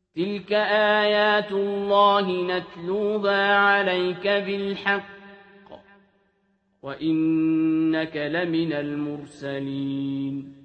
تلك آيات الله نتلوها عليك بالحق وإنك لمن المرسلين